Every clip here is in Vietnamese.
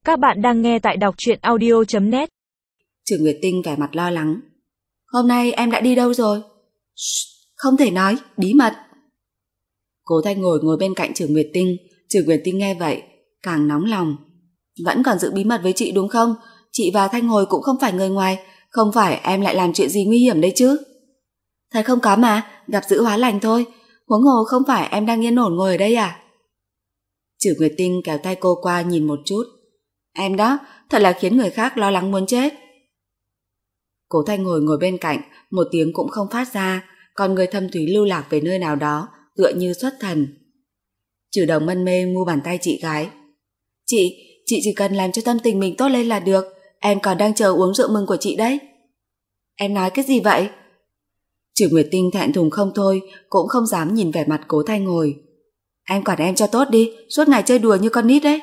Các bạn đang nghe tại đọc truyện audio.net. Trừ Nguyệt Tinh vẻ mặt lo lắng. Hôm nay em đã đi đâu rồi? Không thể nói, bí mật. Cố Thanh ngồi bên cạnh Trừ Nguyệt Tinh. Trừ Nguyệt Tinh nghe vậy càng nóng lòng. Vẫn còn giữ bí mật với chị đúng không? Chị và Thanh Hồi cũng không phải người ngoài. Không phải em lại làm chuyện gì nguy hiểm đấy chứ? Thật không có mà, gặp dữ hóa lành thôi. Huống hồ không phải em đang yên ổn ngồi ở đây à? Trừ Nguyệt Tinh kéo tay cô qua nhìn một chút. Em đó, thật là khiến người khác lo lắng muốn chết. Cố Thanh ngồi bên cạnh, một tiếng cũng không phát ra, còn người thâm thúy lưu lạc về nơi nào đó, tựa như xuất thần. Trừ Đồng mân mê ngu bàn tay chị gái. Chị chỉ cần làm cho tâm tình mình tốt lên là được, em còn đang chờ uống rượu mừng của chị đấy. Em nói cái gì vậy? Trừ Nguyệt Tinh thẹn thùng không thôi, cũng không dám nhìn vẻ mặt Cố Thanh ngồi. Em quản em cho tốt đi, suốt ngày chơi đùa như con nít đấy.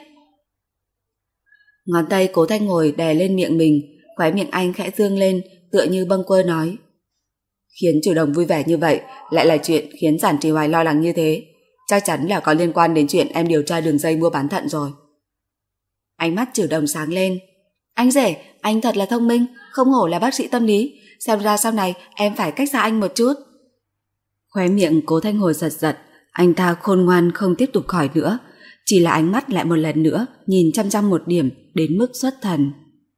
Ngón tay Cố Thanh ngồi đè lên miệng mình, khóe miệng anh khẽ dương lên, tựa như bâng quơ nói. Khiến Trừ Đồng vui vẻ như vậy, lại là chuyện khiến Giản Trì Hoài lo lắng như thế. Chắc chắn là có liên quan đến chuyện em điều tra đường dây mua bán thận rồi. Ánh mắt Trừ Đồng sáng lên. Anh rể, anh thật là thông minh, không hổ là bác sĩ tâm lý. Xem ra sau này em phải cách xa anh một chút. Khóe miệng Cố Thanh ngồi giật giật. Anh ta khôn ngoan không tiếp tục hỏi nữa, chỉ là ánh mắt lại một lần nữa nhìn chăm chăm một điểm đến mức xuất thần.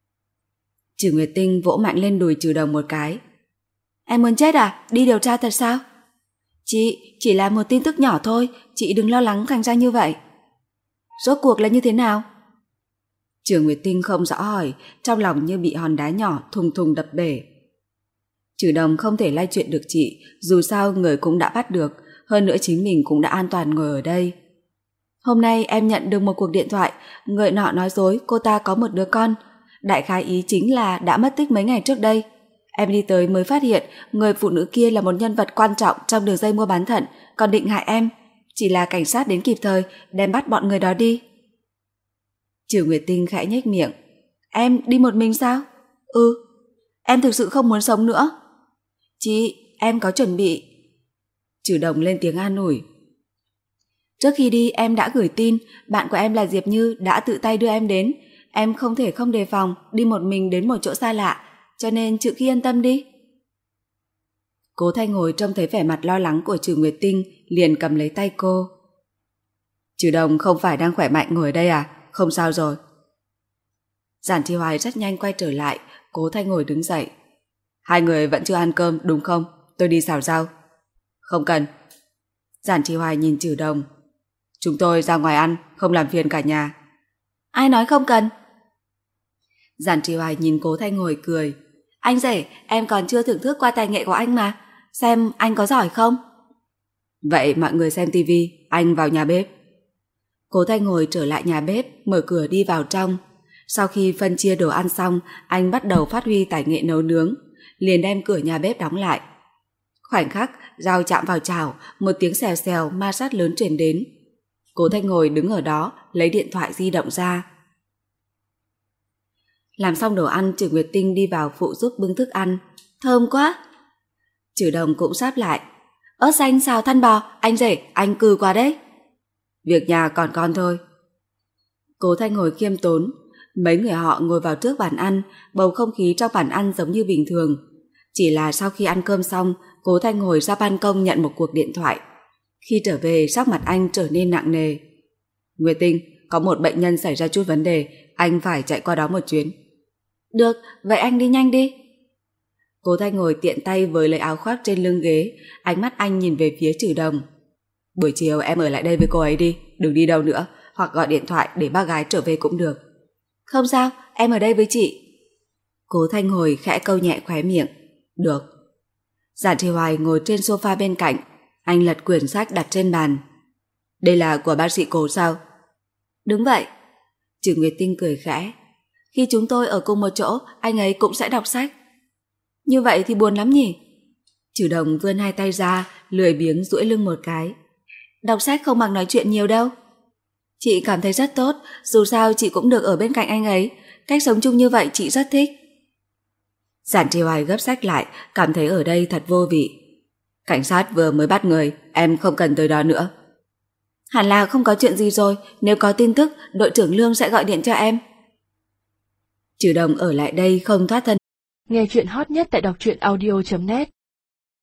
Trừ Nguyệt Tinh vỗ mạnh lên đùi Trừ Đồng một cái. Em muốn chết à? Đi điều tra thật sao? Chị, chỉ là một tin tức nhỏ thôi, chị đừng lo lắng thành ra như vậy. Rốt cuộc là như thế nào? Trừ Nguyệt Tinh không rõ hỏi, trong lòng như bị hòn đá nhỏ thùng thùng đập bể. Trừ Đồng không thể lay chuyện được chị, dù sao người cũng đã bắt được, hơn nữa chính mình cũng đã an toàn ngồi ở đây. Hôm nay em nhận được một cuộc điện thoại, người nọ nói dối cô ta có một đứa con. Đại khái ý chính là đã mất tích mấy ngày trước đây. Em đi tới mới phát hiện người phụ nữ kia là một nhân vật quan trọng trong đường dây mua bán thận, còn định hại em. Chỉ là cảnh sát đến kịp thời, đem bắt bọn người đó đi. Trừ Nguyệt Tinh khẽ nhếch miệng. Em đi một mình sao? Ừ. Em thực sự không muốn sống nữa. Chị, em có chuẩn bị. Trừ Đồng lên tiếng an ủi. Trước khi đi em đã gửi tin, bạn của em là Diệp Như đã tự tay đưa em đến. Em không thể không đề phòng đi một mình đến một chỗ xa lạ, cho nên Trừ khi yên tâm đi. Cố Thanh ngồi trông thấy vẻ mặt lo lắng của Trừ Nguyệt Tinh, liền cầm lấy tay cô. Trừ Đồng không phải đang khỏe mạnh ngồi ở đây à? Không sao rồi. Giản Thi Hoài rất nhanh quay trở lại. Cố Thanh ngồi đứng dậy. Hai người vẫn chưa ăn cơm đúng không? Tôi đi xào rau. Không cần. Giản Thi Hoài nhìn Trừ Đồng. Chúng tôi ra ngoài ăn, không làm phiền cả nhà. Ai nói không cần? Giản Thi Hoài nhìn Cố Thanh ngồi cười. Anh rể, em còn chưa thưởng thức qua tài nghệ của anh mà. Xem anh có giỏi không? Vậy mọi người xem tivi, anh vào nhà bếp. Cố Thanh ngồi trở lại nhà bếp, mở cửa đi vào trong. Sau khi phân chia đồ ăn xong, anh bắt đầu phát huy tài nghệ nấu nướng, liền đem cửa nhà bếp đóng lại. Khoảnh khắc dao chạm vào chảo, một tiếng xèo xèo ma sát lớn truyền đến. Cố Thanh ngồi đứng ở đó, lấy điện thoại di động ra. Làm xong đồ ăn, Trừ Nguyệt Tinh đi vào phụ giúp bưng thức ăn. Thơm quá. Trừ Đồng cũng sáp lại. Ớt xanh xào thăn bò, anh rể, anh cừ quá đấy. Việc nhà còn con thôi. Cố Thanh ngồi khiêm tốn. Mấy người họ ngồi vào trước bàn ăn, bầu không khí trong bàn ăn giống như bình thường. Chỉ là sau khi ăn cơm xong, Cố Thanh ngồi ra ban công nhận một cuộc điện thoại. Khi trở về, sắc mặt anh trở nên nặng nề. Nguyệt Tinh, có một bệnh nhân xảy ra chút vấn đề, anh phải chạy qua đó một chuyến. Được, vậy anh đi nhanh đi. Cố Thanh ngồi tiện tay với lấy áo khoác trên lưng ghế, ánh mắt anh nhìn về phía Trừ Đồng. Buổi chiều em ở lại đây với cô ấy đi, đừng đi đâu nữa, hoặc gọi điện thoại để bác gái trở về cũng được. Không sao, em ở đây với chị. Cố Thanh ngồi khẽ câu nhẹ khóe miệng. Được. Giản Thi Hoài ngồi trên sofa bên cạnh, anh lật quyển sách đặt trên bàn. Đây là của bác sĩ Cố sao? Đúng vậy. Trừ Nguyệt Tinh cười khẽ. Khi chúng tôi ở cùng một chỗ, anh ấy cũng sẽ đọc sách. Như vậy thì buồn lắm nhỉ? Trừ Đồng vươn hai tay ra, lười biếng duỗi lưng một cái. Đọc sách không bằng nói chuyện nhiều đâu. Chị cảm thấy rất tốt, dù sao chị cũng được ở bên cạnh anh ấy. Cách sống chung như vậy chị rất thích. Giản Thi Hoài gấp sách lại, cảm thấy ở đây thật vô vị. Cảnh sát vừa mới bắt người, em không cần tới đó nữa. Hẳn là không có chuyện gì rồi, nếu có tin tức, đội trưởng Lương sẽ gọi điện cho em. Trừ Đồng ở lại đây không thoát thân. Nghe chuyện hot nhất tại đọc truyện audio.net